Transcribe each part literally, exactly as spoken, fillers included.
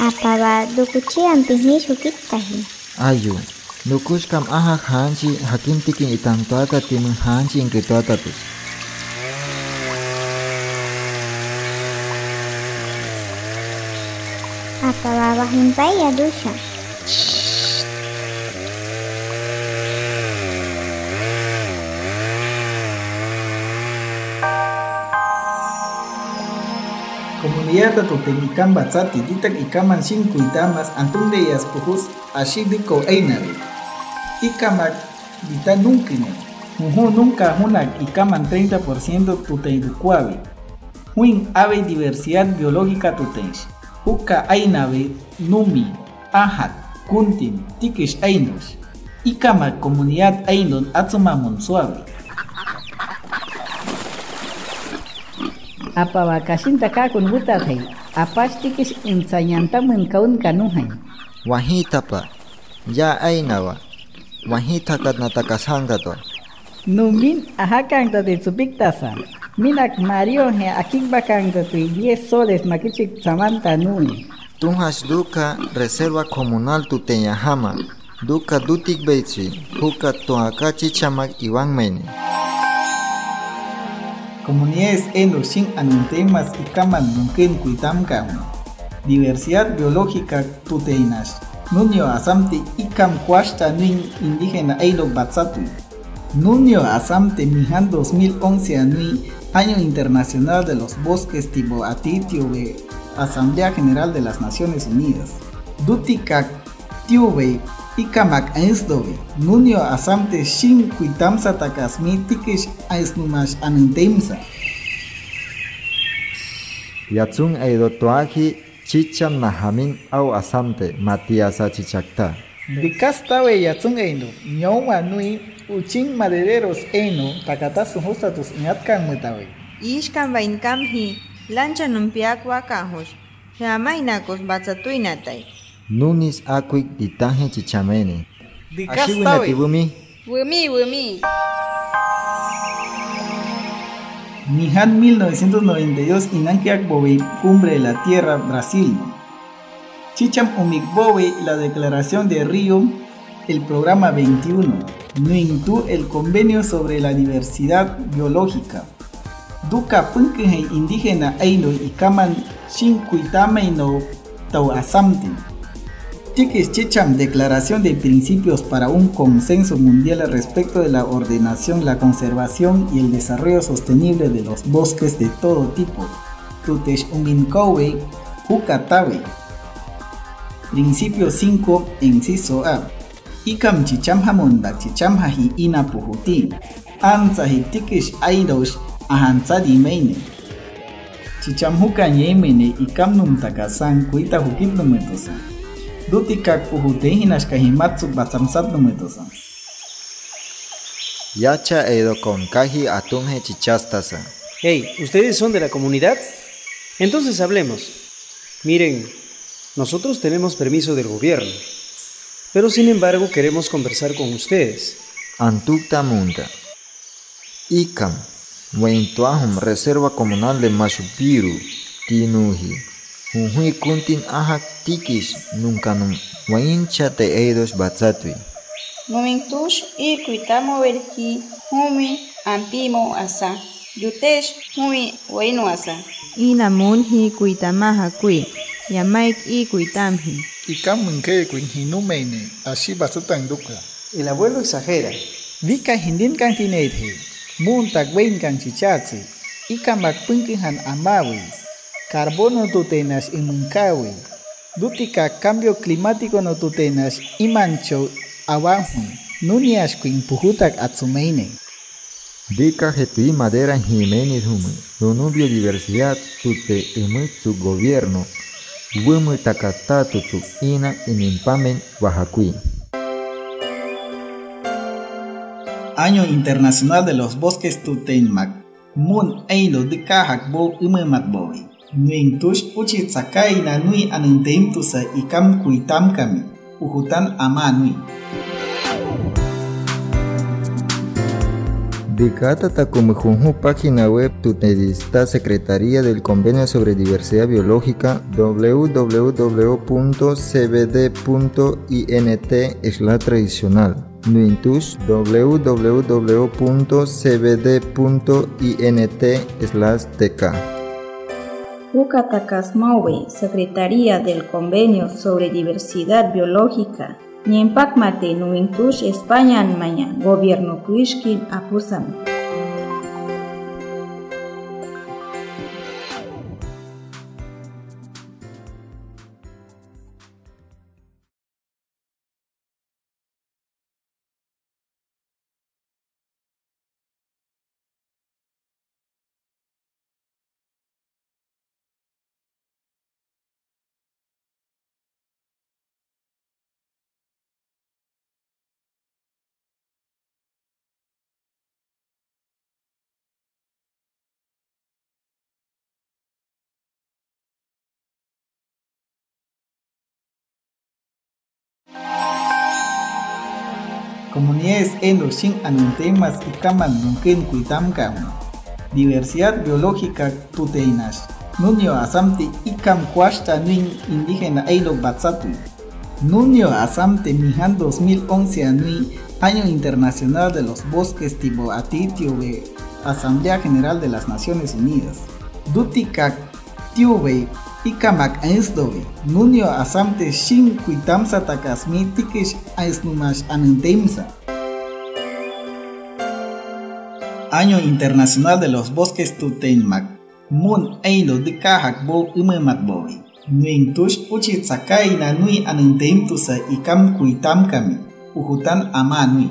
Apaba dukuchian pisnishu kitahi. Ayu, nukushkam aha hanchi hakim tikin itantuata timun hanchi inkituata tus. Apaba bahimpaya dusha. Comunidad Tuten Ikam Batzati, Ditak Ikaman cinco Itamas, Antun de Yaspujus, Ashidiko Einabe. Ikamak Dita Nunkine. Muju nunca Hunak Ikaman treinta por ciento Tuteidukuabe. Huin Ave Diversidad Biológica Tutensh. Huka Ainabe, Numi, Ahat, Kuntin, Tikish Ainush. Ikamak Comunidad Ainun Atsuma Monsuabe. Apaba kashinta kakun butatay, apashtikis insayantamun kaun kanuhay. Wahita pa, ya ainawa, wahita kat natakasangta to. Numin ahakangta de supiktasa, minak Mario he akikbakangta tu diez soles makichik samanta nui. Tunhas duka reserva comunal Tuteñahama, duka dutik beitsi, huka toakachi chamak iwan meni. Comunidades Endoshin Anuntemas y Kaman Nunken Kuitamkan. Diversidad biológica Tuteinas. Nunio Asamte Ikam Kwashta Nuin Indígena Eilo Batzatui. Nunio Asamte Mihan dos mil once Anui, Año Internacional de los Bosques Tibo Atitiube, Asamblea General de las Naciones Unidas. Dutikak Tiube Ikamak Ainsdobe, Nunio Asamte Shin Kuitamsa Takasmi Tikish Aisnumash Anuntemsa. Yatsun eido toaji chicham nahamin au asamte Matiasa chichakta. Dikastawe Yatsun Eino, Nyoma Nui, Uchin Madereros Eino, Takatasu Hostatus Nyatkan Mutawe. Ishkan Vainkamhi, Lancha Numpiakwa Kahos, Yamainakos Batzatuinatai. Nunis akuik ditaje chichamene. Dikastawe. Wumi. Wumi, wumi. Mihan mil novecientos noventa y dos Inankiak Bobe, Cumbre de la Tierra, Brasil. Chicham Umik Bobe, la Declaración de Río, el Programa veintiuno. Nuintu, el Convenio sobre la Diversidad Biológica. Duka Punkehe Indígena Eino y Kaman Shinkuitameino Tau Asamte. Tikis Chicham, Declaración de Principios para un Consenso Mundial respecto de la ordenación, la conservación y el desarrollo sostenible de los bosques de todo tipo. Tutesh Uminkowe, Hukatawe. Principio cinco, inciso A. Ikam Chicham Hamonda Chicham Haji Ina Puhuti. Anzahi Tikish Aidosh Ahansadi Meine. Chicham Huka Yemene Ikam Num Takasan Kuita Hukit Numetosan. Dutikak Puhutehinas Kahimatsu Batsamsat Numetosan. Yacha eido con kaji atunje chichastasa. Hey, ¿ustedes son de la comunidad? Entonces hablemos. Miren, nosotros tenemos permiso del gobierno, pero sin embargo queremos conversar con ustedes. Antukta Munda. Ikam, Weintuahum, Reserva Comunal de Mashupiru, Tinuji. Unhui kuntin ahak tikish nuncanum, Waincha te eidos batzatui. Numintush y kuitamo verji, humi, ampimo asa. Yutesh, humi, wainu asa. Ina munhi kuitamaha kui, yamaik y kuitamhi. Ikam Munke Kuinhinumene, Ashi Basutan Duka. El abuelo exagera. Vika Hindin Kantinete, Muntak Wain Kanchichatsi, Ikamak Punkihan Amawi. Carbono tutenas imunkawi. Dutika cambio climático no tutenas imancho abajo. Nunias kuin puhutak atsumeine. Dika hetui madera jimenis humu. Donu biodiversidad tute emu su gobierno. Wumu takatatu su ina inimpamen Oaxacuí. Año Internacional de los Bosques Tutenmak. Mun Eino de Kahak Bo Umemak Boy. Nuintush uchi tsakai na nui anunteim tusa ikam kuitam kami, uhutan ama nui. Dicata Takumujunju página web Tutedista Secretaría del Convenio sobre Diversidad Biológica w w w punto c b d punto int slash tradicional. Nuintush w w w punto c b d punto int slash t k. Ucatakasmawe, Secretaría del Convenio sobre Diversidad Biológica, Niempak Mate Nuintush España Anmaya, Gobierno Kuishkin Apusam. Comunidades endo shin anuntemas y kaman nunken kuitamkam. Diversidad biológica tuteinas. Nunio asamte ikam cuasta nuin indígena eilo batsatu. Nunio asamte mihan dos mil once anui Año Internacional de los Bosques Tibo Atitio de Asamblea General de las Naciones Unidas. Dutikak tiuve ikamak ainsdove. Nunio asamte shin kuitamsa takasmi tikish ainsnumash anunteimsa. Año Internacional de los Bosques Tuteinmak. Mun eilo de kahak bo umemak bovi. Nuin tush uchi tsakai na nui anunteimtusa ikam kuitam kami. Ujutan ama nui.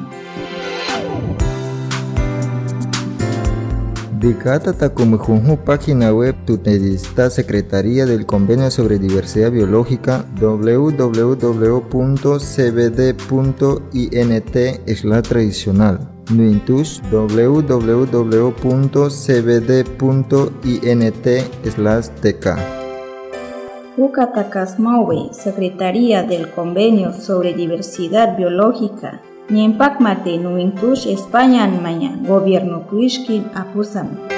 Dicata Takumujunju página web Tutedista Secretaría del Convenio sobre Diversidad Biológica w w w punto c b d punto int slash tradicional. Nuintush w w w punto c b d punto int slash t k. Ucatakasmawe, Secretaría del Convenio sobre Diversidad Biológica, Niempak Mate Nuintush España Anmaya, Gobierno Kuishkin Apusam.